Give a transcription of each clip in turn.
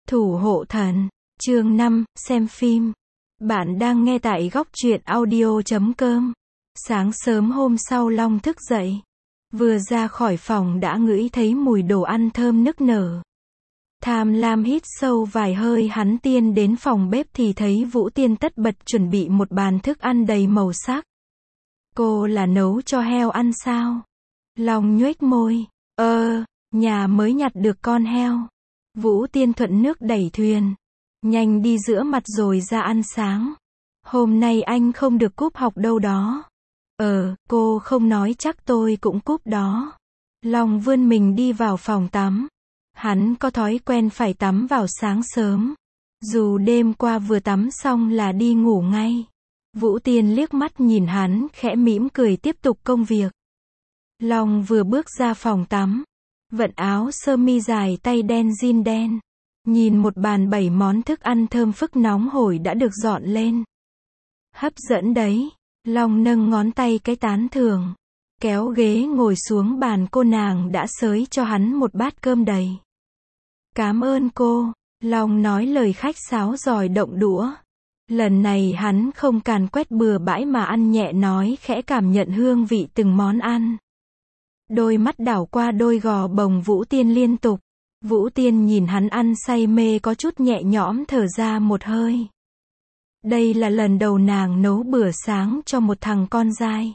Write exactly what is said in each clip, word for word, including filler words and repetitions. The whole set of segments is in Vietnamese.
Thủ hộ thần, chương năm, xem phim. Bạn đang nghe tại góc truyện audio chấm com. Sáng sớm hôm sau Long thức dậy. Vừa ra khỏi phòng đã ngửi thấy mùi đồ ăn thơm nức nở. Tham lam hít sâu vài hơi, hắn tiên đến phòng bếp thì thấy Vũ Tiên tất bật chuẩn bị một bàn thức ăn đầy màu sắc. Cô là nấu cho heo ăn sao? Long nhoếch môi. Ơ, nhà mới nhặt được con heo. Vũ Tiên thuận nước đẩy thuyền. Nhanh đi rửa mặt rồi ra ăn sáng. Hôm nay anh không được cúp học đâu đó. Ờ, cô không nói chắc tôi cũng cúp đó. Long vươn mình đi vào phòng tắm. Hắn có thói quen phải tắm vào sáng sớm. Dù đêm qua vừa tắm xong là đi ngủ ngay. Vũ Tiên liếc mắt nhìn hắn, khẽ mỉm cười tiếp tục công việc. Long vừa bước ra phòng tắm. Vận áo sơ mi dài tay đen jean đen. Nhìn một bàn bảy món thức ăn thơm phức nóng hổi đã được dọn lên. Hấp dẫn đấy. Long nâng ngón tay cái tán thưởng. Kéo ghế ngồi xuống bàn, cô nàng đã xới cho hắn một bát cơm đầy. Cảm ơn cô. Long nói lời khách sáo giỏi động đũa. Lần này hắn không càn quét bừa bãi mà ăn nhẹ, nói khẽ, cảm nhận hương vị từng món ăn. Đôi mắt đảo qua đôi gò bồng Vũ Tiên liên tục. Vũ Tiên nhìn hắn ăn say mê, có chút nhẹ nhõm thở ra một hơi. Đây là lần đầu nàng nấu bữa sáng cho một thằng con dai.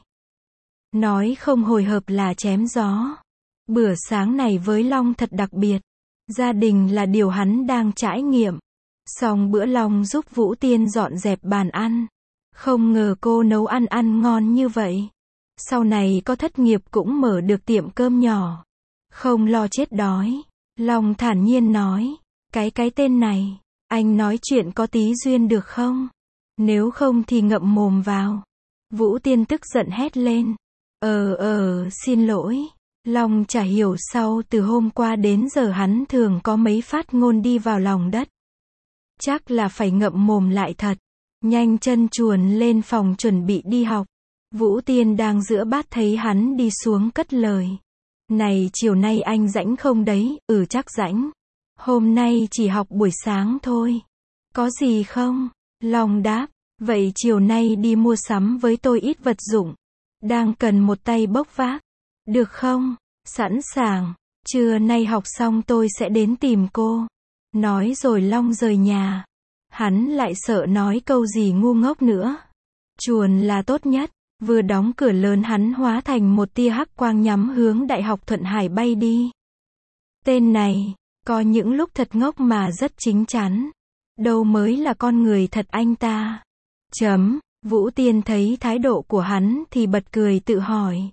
Nói không hồi hộp là chém gió. Bữa sáng này với Long thật đặc biệt. Gia đình là điều hắn đang trải nghiệm. Xong bữa Long giúp Vũ Tiên dọn dẹp bàn ăn. Không ngờ cô nấu ăn ăn ngon như vậy. Sau này có thất nghiệp cũng mở được tiệm cơm nhỏ. Không lo chết đói. Long thản nhiên nói. Cái cái tên này, anh nói chuyện có tí duyên được không? Nếu không thì ngậm mồm vào. Vũ Tiên tức giận hét lên. Ờ ờ, xin lỗi. Long chả hiểu sao từ hôm qua đến giờ hắn thường có mấy phát ngôn đi vào lòng đất. Chắc là phải ngậm mồm lại thật. Nhanh chân chuồn lên phòng chuẩn bị đi học. Vũ Tiên đang rửa bát thấy hắn đi xuống cất lời. Này, chiều nay anh rảnh không đấy? Ừ, chắc rảnh. Hôm nay chỉ học buổi sáng thôi. Có gì không? Long đáp. Vậy chiều nay đi mua sắm với tôi ít vật dụng. Đang cần một tay bốc vác. Được không? Sẵn sàng. Trưa nay học xong tôi sẽ đến tìm cô. Nói rồi Long rời nhà. Hắn lại sợ nói câu gì ngu ngốc nữa. Chuồn là tốt nhất. Vừa đóng cửa lớn hắn hóa thành một tia hắc quang nhắm hướng Đại học Thuận Hải bay đi. Tên này, có những lúc thật ngốc mà rất chín chắn. Đâu mới là con người thật anh ta. Chấm, Vũ Tiên thấy thái độ của hắn thì bật cười tự hỏi.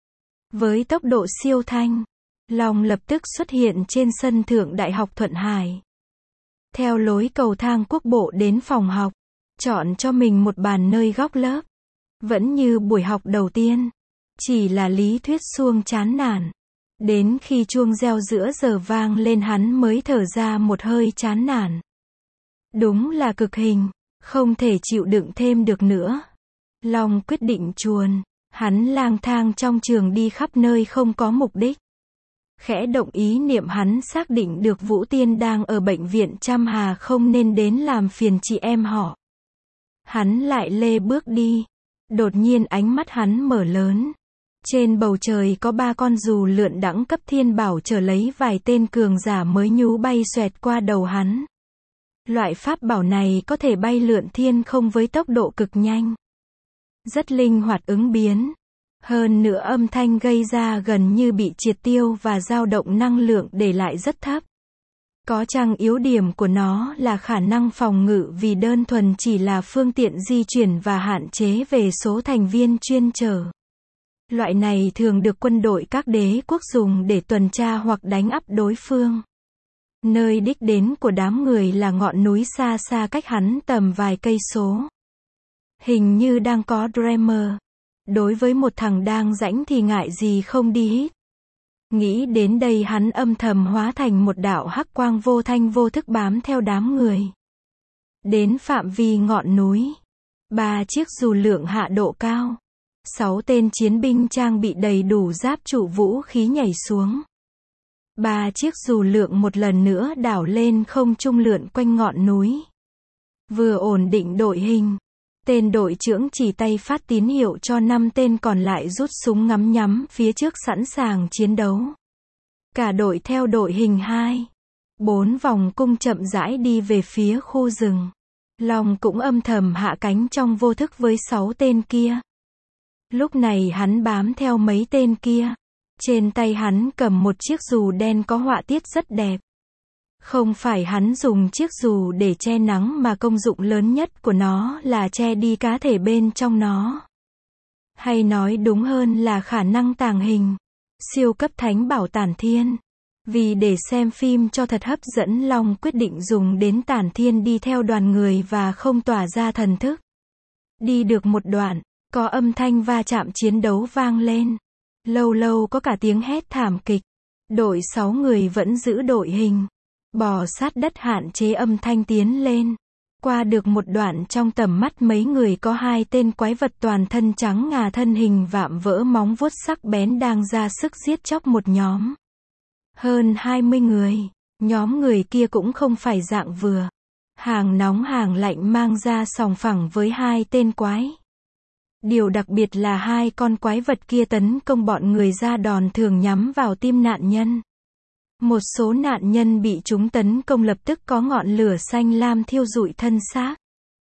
Với tốc độ siêu thanh, Long lập tức xuất hiện trên sân thượng Đại học Thuận Hải. Theo lối cầu thang quốc bộ đến phòng học, chọn cho mình một bàn nơi góc lớp. Vẫn như buổi học đầu tiên, chỉ là lý thuyết suông chán nản. Đến khi chuông reo giữa giờ vang lên hắn mới thở ra một hơi chán nản. Đúng là cực hình, không thể chịu đựng thêm được nữa. Long quyết định chuồn, hắn lang thang trong trường đi khắp nơi không có mục đích. Khẽ động ý niệm, hắn xác định được Vũ Tiên đang ở bệnh viện Trăm Hà, không nên đến làm phiền chị em họ. Hắn lại lê bước đi. Đột nhiên ánh mắt hắn mở lớn. Trên bầu trời có ba con dù lượn đẳng cấp thiên bảo chở lấy vài tên cường giả mới nhú bay xoẹt qua đầu hắn. Loại pháp bảo này có thể bay lượn thiên không với tốc độ cực nhanh. Rất linh hoạt ứng biến. Hơn nữa âm thanh gây ra gần như bị triệt tiêu và dao động năng lượng để lại rất thấp. Có chăng yếu điểm của nó là khả năng phòng ngự vì đơn thuần chỉ là phương tiện di chuyển và hạn chế về số thành viên chuyên chở. Loại này thường được quân đội các đế quốc dùng để tuần tra hoặc đánh áp đối phương. Nơi đích đến của đám người là ngọn núi xa xa cách hắn tầm vài cây số. Hình như đang có Dreamer. Đối với một thằng đang rảnh thì ngại gì không đi hít. Nghĩ đến đây hắn âm thầm hóa thành một đạo hắc quang vô thanh vô thức bám theo đám người. Đến phạm vi ngọn núi. Ba chiếc dù lượng hạ độ cao. Sáu tên chiến binh trang bị đầy đủ giáp trụ vũ khí nhảy xuống. Ba chiếc dù lượn một lần nữa đảo lên không trung lượn quanh ngọn núi. Vừa ổn định đội hình, tên đội trưởng chỉ tay phát tín hiệu cho năm tên còn lại rút súng ngắm nhắm phía trước sẵn sàng chiến đấu. Cả đội theo đội hình hai, bốn vòng cung chậm rãi đi về phía khu rừng. Long cũng âm thầm hạ cánh trong vô thức với sáu tên kia. Lúc này hắn bám theo mấy tên kia. Trên tay hắn cầm một chiếc dù đen có họa tiết rất đẹp. Không phải hắn dùng chiếc dù để che nắng mà công dụng lớn nhất của nó là che đi cá thể bên trong nó. Hay nói đúng hơn là khả năng tàng hình. Siêu cấp thánh bảo Tản Thiên. Vì để xem phim cho thật hấp dẫn, Long quyết định dùng đến Tản Thiên đi theo đoàn người và không tỏa ra thần thức. Đi được một đoạn, có âm thanh va chạm chiến đấu vang lên. Lâu lâu có cả tiếng hét thảm kịch. Đội sáu người vẫn giữ đội hình. Bò sát đất hạn chế âm thanh tiến lên. Qua được một đoạn, trong tầm mắt mấy người có hai tên quái vật toàn thân trắng ngà, thân hình vạm vỡ, móng vuốt sắc bén đang ra sức giết chóc một nhóm. Hơn hai mươi người. Nhóm người kia cũng không phải dạng vừa. Hàng nóng hàng lạnh mang ra sòng phẳng với hai tên quái. Điều đặc biệt là hai con quái vật kia tấn công bọn người ra đòn thường nhắm vào tim nạn nhân. Một số nạn nhân bị chúng tấn công lập tức có ngọn lửa xanh lam thiêu rụi thân xác.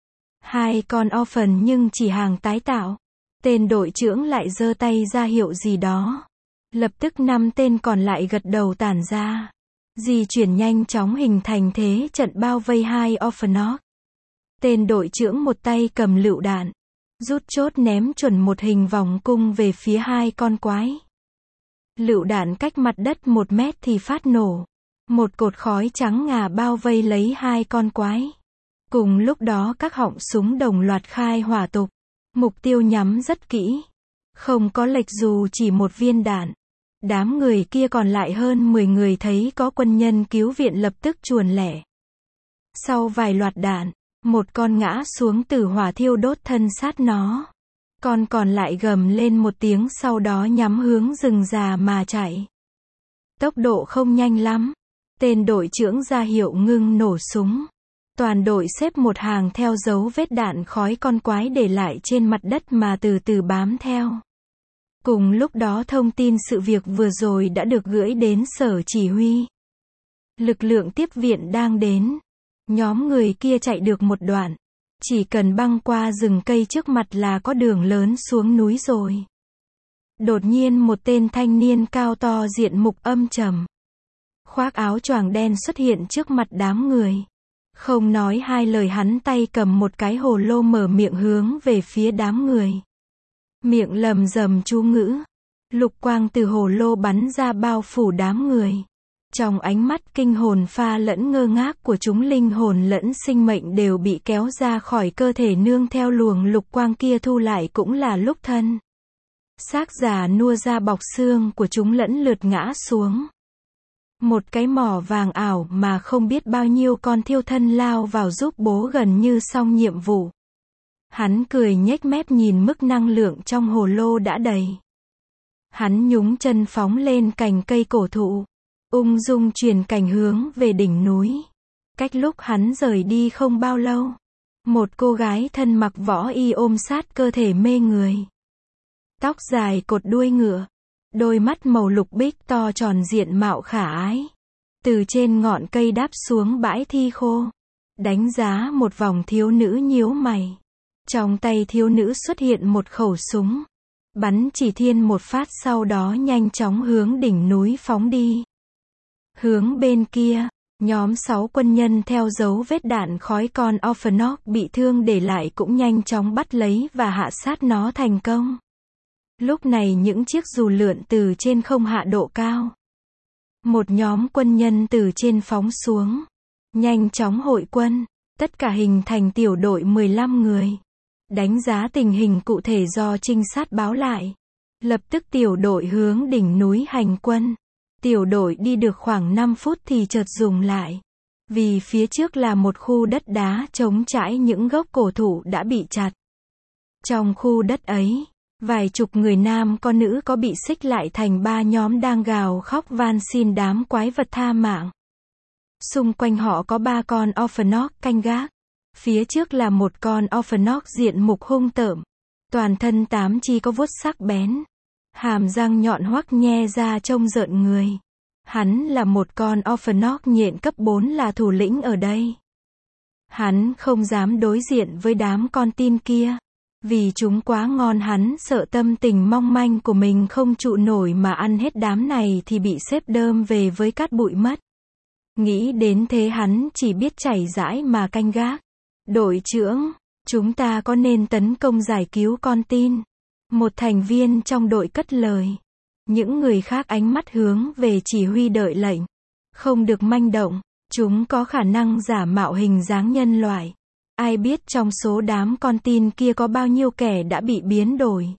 Hai con orphan nhưng chỉ hàng tái tạo. Tên đội trưởng lại giơ tay ra hiệu gì đó. Lập tức năm tên còn lại gật đầu tản ra. Di chuyển nhanh chóng hình thành thế trận bao vây hai orphanok. Tên đội trưởng một tay cầm lựu đạn. Rút chốt ném chuẩn một hình vòng cung về phía hai con quái. Lựu đạn cách mặt đất một mét thì phát nổ. Một cột khói trắng ngà bao vây lấy hai con quái. Cùng lúc đó các họng súng đồng loạt khai hỏa tục. Mục tiêu nhắm rất kỹ. Không có lệch dù chỉ một viên đạn. Đám người kia còn lại hơn mười người thấy có quân nhân cứu viện lập tức chuồn lẻ. Sau vài loạt đạn, một con ngã xuống từ hỏa thiêu đốt thân sát nó. Con còn lại gầm lên một tiếng, sau đó nhắm hướng rừng già mà chạy. Tốc độ không nhanh lắm. Tên đội trưởng ra hiệu ngưng nổ súng. Toàn đội xếp một hàng theo dấu vết đạn khói con quái để lại trên mặt đất mà từ từ bám theo. Cùng lúc đó thông tin sự việc vừa rồi đã được gửi đến sở chỉ huy. Lực lượng tiếp viện đang đến. Nhóm người kia chạy được một đoạn. Chỉ cần băng qua rừng cây trước mặt là có đường lớn xuống núi rồi. Đột nhiên một tên thanh niên cao to diện mục âm trầm. Khoác áo choàng đen xuất hiện trước mặt đám người. Không nói hai lời, hắn tay cầm một cái hồ lô mở miệng hướng về phía đám người. Miệng lầm rầm chú ngữ. Lục quang từ hồ lô bắn ra bao phủ đám người. Trong ánh mắt kinh hồn pha lẫn ngơ ngác của chúng, linh hồn lẫn sinh mệnh đều bị kéo ra khỏi cơ thể nương theo luồng lục quang kia thu lại, cũng là lúc thân xác già nua ra bọc xương của chúng lẫn lượt ngã xuống. Một cái mỏ vàng ảo mà không biết bao nhiêu con thiêu thân lao vào giúp bố gần như xong nhiệm vụ. Hắn cười nhếch mép nhìn mức năng lượng trong hồ lô đã đầy. Hắn nhúng chân phóng lên cành cây cổ thụ. Ung dung truyền cảnh hướng về đỉnh núi. Cách lúc hắn rời đi không bao lâu. Một cô gái thân mặc võ y ôm sát cơ thể mê người. Tóc dài cột đuôi ngựa. Đôi mắt màu lục bích to tròn, diện mạo khả ái. Từ trên ngọn cây đáp xuống bãi thi khô. Đánh giá một vòng, thiếu nữ nhíu mày. Trong tay thiếu nữ xuất hiện một khẩu súng. Bắn chỉ thiên một phát, sau đó nhanh chóng hướng đỉnh núi phóng đi. Hướng bên kia, nhóm sáu quân nhân theo dấu vết đạn khói con orphanok bị thương để lại cũng nhanh chóng bắt lấy và hạ sát nó thành công. Lúc này những chiếc dù lượn từ trên không hạ độ cao. Một nhóm quân nhân từ trên phóng xuống. Nhanh chóng hội quân. Tất cả hình thành tiểu đội mười lăm người. Đánh giá tình hình cụ thể do trinh sát báo lại. Lập tức tiểu đội hướng đỉnh núi hành quân. Tiểu đội đi được khoảng năm phút thì chợt dừng lại. Vì phía trước là một khu đất đá trống trải, những gốc cổ thụ đã bị chặt. Trong khu đất ấy, Vài chục người nam có nữ có bị xích lại thành ba nhóm đang gào khóc van xin đám quái vật tha mạng. Xung quanh họ có ba con Orphanoch canh gác. Phía trước là một con Orphanoch diện mục hung tợm. Toàn thân tám chi có vuốt sắc bén. Hàm răng nhọn hoắt nhe ra trông rợn người. Hắn là một con Orphanoch nhện cấp bốn là thủ lĩnh ở đây. Hắn không dám đối diện với đám con tin kia. Vì chúng quá ngon, hắn sợ tâm tình mong manh của mình không trụ nổi mà ăn hết đám này thì bị xếp đơm về với cát bụi mất. Nghĩ đến thế hắn chỉ biết chảy rãi mà canh gác. Đội trưởng, chúng ta có nên tấn công giải cứu con tin? Một thành viên trong đội cất lời. Những người khác ánh mắt hướng về chỉ huy đợi lệnh. Không được manh động, chúng có khả năng giả mạo hình dáng nhân loại. Ai biết trong số đám con tin kia có bao nhiêu kẻ đã bị biến đổi.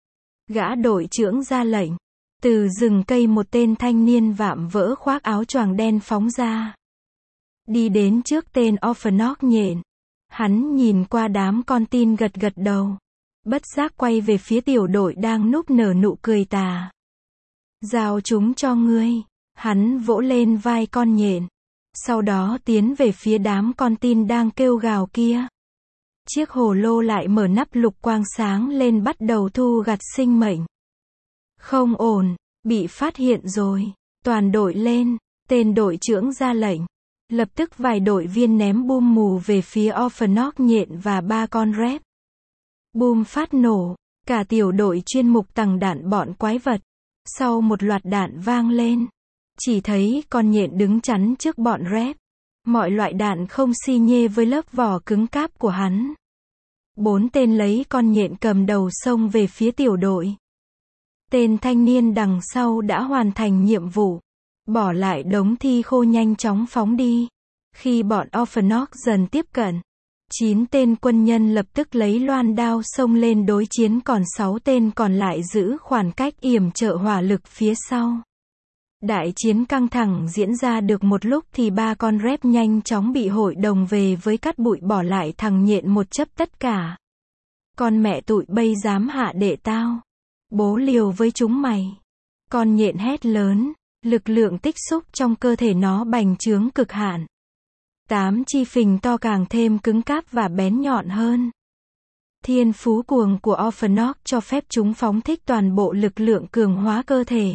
Gã đội trưởng ra lệnh. Từ rừng cây một tên thanh niên vạm vỡ khoác áo choàng đen phóng ra. Đi đến trước tên Orphanoch nhện. Hắn nhìn qua đám con tin gật gật đầu. Bất giác quay về phía tiểu đội đang núp nở nụ cười tà. Giao chúng cho ngươi. Hắn vỗ lên vai con nhện. Sau đó tiến về phía đám con tin đang kêu gào kia. Chiếc hồ lô lại mở nắp lục quang sáng lên bắt đầu thu gặt sinh mệnh. Không ổn, bị phát hiện rồi. Toàn đội lên, tên đội trưởng ra lệnh. Lập tức vài đội viên ném bom mù về phía Orphanoch nhện và ba con rep. Bom phát nổ, cả tiểu đội chuyên mục tằng đạn bọn quái vật. Sau một loạt đạn vang lên, chỉ thấy con nhện đứng chắn trước bọn rep. Mọi loại đạn không xi nhê với lớp vỏ cứng cáp của hắn. Bốn tên lấy con nhện cầm đầu xông về phía tiểu đội. Tên thanh niên đằng sau đã hoàn thành nhiệm vụ. Bỏ lại đống thi khô nhanh chóng phóng đi. Khi bọn Orphanoch dần tiếp cận, chín tên quân nhân lập tức lấy loan đao xông lên đối chiến, còn sáu tên còn lại giữ khoảng cách yểm trợ hỏa lực phía sau. Đại chiến căng thẳng diễn ra được một lúc thì ba con rep nhanh chóng bị hội đồng về với cát bụi, bỏ lại thằng nhện một chấp tất cả. Con mẹ tụi bây dám hạ đệ tao. Bố liều với chúng mày. Con nhện hét lớn. Lực lượng tích xúc trong cơ thể nó bành trướng cực hạn. Tám chi phình to càng thêm cứng cáp và bén nhọn hơn. Thiên phú cuồng của Orphanoch cho phép chúng phóng thích toàn bộ lực lượng cường hóa cơ thể.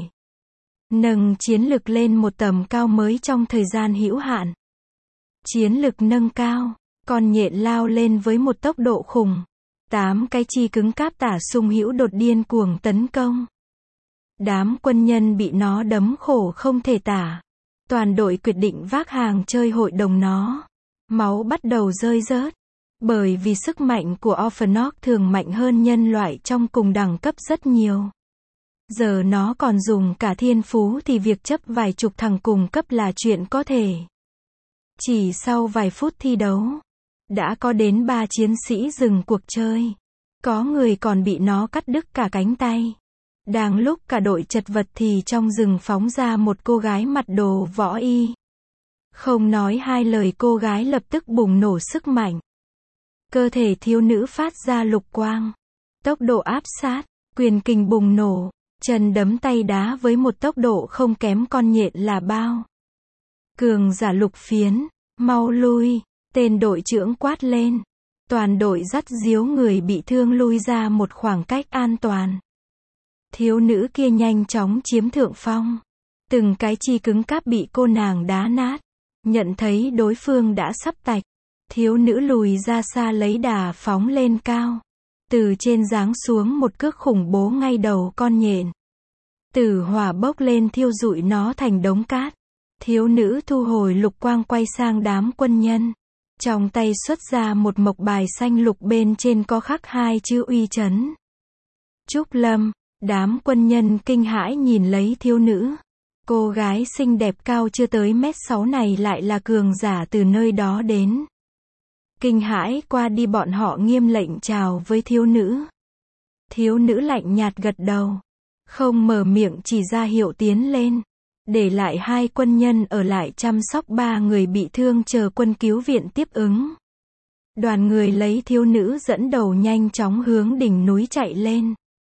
Nâng chiến lực lên một tầm cao mới trong thời gian hữu hạn. Chiến lực nâng cao, con nhện lao lên với một tốc độ khủng. Tám cái chi cứng cáp tả sung hữu đột điên cuồng tấn công. Đám quân nhân bị nó đấm khổ không thể tả. Toàn đội quyết định vác hàng chơi hội đồng nó. Máu bắt đầu rơi rớt. Bởi vì sức mạnh của Orphanoch thường mạnh hơn nhân loại trong cùng đẳng cấp rất nhiều. Giờ nó còn dùng cả thiên phú thì việc chấp vài chục thằng cùng cấp là chuyện có thể. Chỉ sau vài phút thi đấu, đã có đến ba chiến sĩ dừng cuộc chơi. Có người còn bị nó cắt đứt cả cánh tay. Đang lúc cả đội chật vật thì trong rừng phóng ra một cô gái mặc đồ võ y. Không nói hai lời, cô gái lập tức bùng nổ sức mạnh. Cơ thể thiếu nữ phát ra lục quang. Tốc độ áp sát, quyền kình bùng nổ, chân đấm tay đá với một tốc độ không kém con nhện là bao. Cường giả lục phiến, mau lui, tên đội trưởng quát lên. Toàn đội dắt díu người bị thương lui ra một khoảng cách an toàn. Thiếu nữ kia nhanh chóng chiếm thượng phong. Từng cái chi cứng cáp bị cô nàng đá nát. Nhận thấy đối phương đã sắp tạch, thiếu nữ lùi ra xa lấy đà phóng lên cao. Từ trên giáng xuống một cước khủng bố ngay đầu con nhện. Tử hỏa bốc lên thiêu rụi nó thành đống cát. Thiếu nữ thu hồi lục quang quay sang đám quân nhân. Trong tay xuất ra một mộc bài xanh lục, bên trên có khắc hai chữ uy chấn. Trúc Lâm. Đám quân nhân kinh hãi nhìn lấy thiếu nữ. Cô gái xinh đẹp cao chưa tới mét sáu này lại là cường giả từ nơi đó đến. Kinh hãi qua đi, bọn họ nghiêm lệnh chào với thiếu nữ. Thiếu nữ lạnh nhạt gật đầu. Không mở miệng, chỉ ra hiệu tiến lên. Để lại hai quân nhân ở lại chăm sóc ba người bị thương chờ quân cứu viện tiếp ứng. Đoàn người lấy thiếu nữ dẫn đầu nhanh chóng hướng đỉnh núi chạy lên.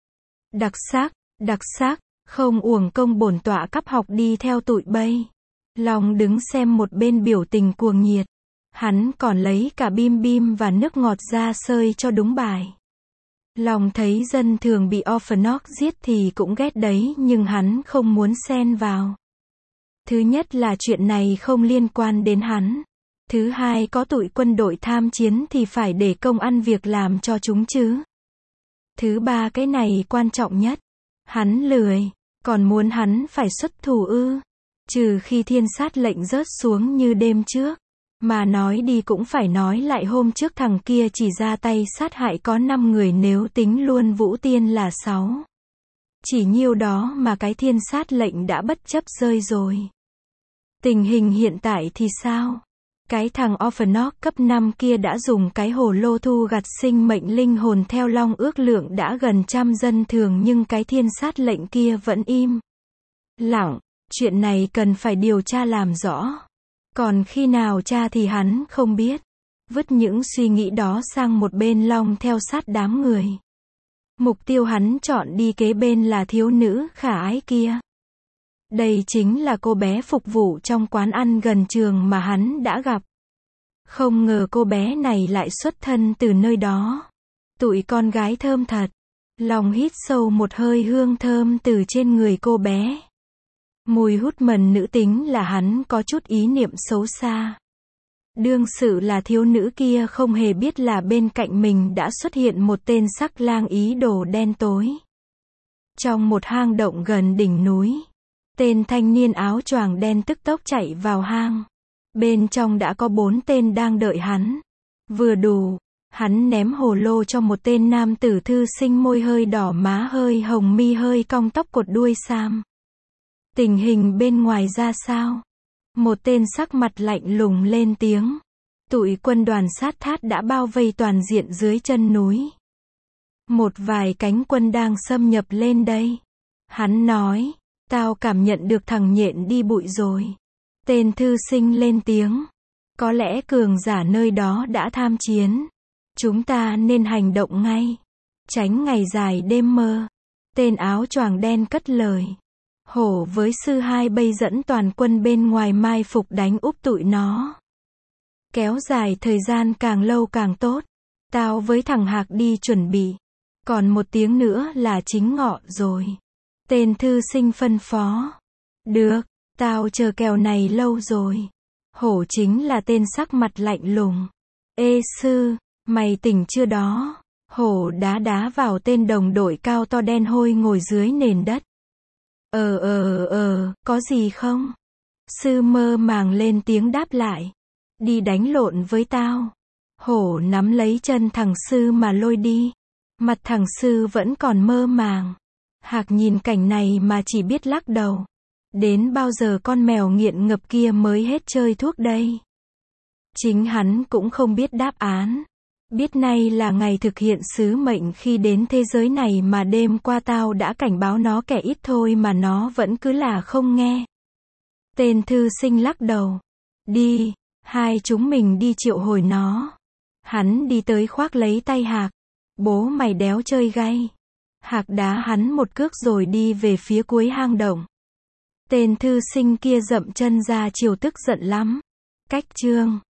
Đặc sắc, đặc sắc, không uổng công bổn tọa cấp học đi theo tụi bay. Long đứng xem một bên biểu tình cuồng nhiệt. Hắn còn lấy cả bim bim và nước ngọt ra sơi cho đúng bài. Long thấy dân thường bị Orphanoch giết thì cũng ghét đấy, nhưng hắn không muốn xen vào. Thứ nhất là chuyện này không liên quan đến hắn. Thứ hai, có tụi quân đội tham chiến thì phải để công ăn việc làm cho chúng chứ. Thứ ba, cái này quan trọng nhất. Hắn lười, còn muốn hắn phải xuất thủ ư? Trừ khi thiên sát lệnh rớt xuống như đêm trước. Mà nói đi cũng phải nói lại, hôm trước thằng kia chỉ ra tay sát hại có năm người, nếu tính luôn Vũ Tiên là sáu. Chỉ nhiêu đó mà cái thiên sát lệnh đã bất chấp rơi rồi. Tình hình hiện tại thì sao? Cái thằng Orphanoch cấp năm kia đã dùng cái hồ lô thu gặt sinh mệnh linh hồn theo Long ước lượng đã gần trăm dân thường, nhưng cái thiên sát lệnh kia vẫn im lặng. Chuyện này cần phải điều tra làm rõ. Còn khi nào tra thì hắn không biết. Vứt những suy nghĩ đó sang một bên, Long theo sát đám người. Mục tiêu hắn chọn đi kế bên là thiếu nữ khả ái kia. Đây chính là cô bé phục vụ trong quán ăn gần trường mà hắn đã gặp. Không ngờ cô bé này lại xuất thân từ nơi đó. Tụi con gái thơm thật. Long hít sâu một hơi hương thơm từ trên người cô bé. Mùi hút mần nữ tính là hắn có chút ý niệm xấu xa. Đương sự là thiếu nữ kia không hề biết là bên cạnh mình đã xuất hiện một tên sắc lang ý đồ đen tối. Trong một hang động gần đỉnh núi, tên thanh niên áo choàng đen tức tốc chạy vào hang. Bên trong đã có bốn tên đang đợi hắn. Vừa đủ, hắn ném hồ lô cho một tên nam tử thư sinh, môi hơi đỏ, má hơi hồng, mi hơi cong, tóc cột đuôi sam. Tình hình bên ngoài ra sao? Một tên sắc mặt lạnh lùng lên tiếng. Tụi quân đoàn sát thát đã bao vây toàn diện dưới chân núi. Một vài cánh quân đang xâm nhập lên đây. Hắn nói, tao cảm nhận được thằng nhện đi bụi rồi. Tên thư sinh lên tiếng. Có lẽ cường giả nơi đó đã tham chiến. Chúng ta nên hành động ngay. Tránh ngày dài đêm mơ. Tên áo choàng đen cất lời. Hổ với sư hai bây dẫn toàn quân bên ngoài mai phục đánh úp tụi nó. Kéo dài thời gian càng lâu càng tốt. Tao với thằng Hạc đi chuẩn bị. Còn một tiếng nữa là chính ngọ rồi. Tên thư sinh phân phó. Được, tao chờ kèo này lâu rồi. Hổ chính là tên sắc mặt lạnh lùng. Ê sư, mày tỉnh chưa đó? Hổ đá đá vào tên đồng đội cao to đen hôi ngồi dưới nền đất. Ờ ờ ờ, có gì không? Sư mơ màng lên tiếng đáp lại. Đi đánh lộn với tao. Hổ nắm lấy chân thằng sư mà lôi đi. Mặt thằng sư vẫn còn mơ màng. Hạc nhìn cảnh này mà chỉ biết lắc đầu. Đến bao giờ con mèo nghiện ngập kia mới hết chơi thuốc đây? Chính hắn cũng không biết đáp án. Biết nay là ngày thực hiện sứ mệnh khi đến thế giới này mà đêm qua tao đã cảnh báo nó kẻ ít thôi mà nó vẫn cứ là không nghe. Tên thư sinh lắc đầu. Đi, hai chúng mình đi triệu hồi nó. Hắn đi tới khoác lấy tay Hạc. Bố mày đéo chơi gay. Hạc đá hắn một cước rồi đi về phía cuối hang động. Tên thư sinh kia dậm chân ra chiều tức giận lắm. Cách chương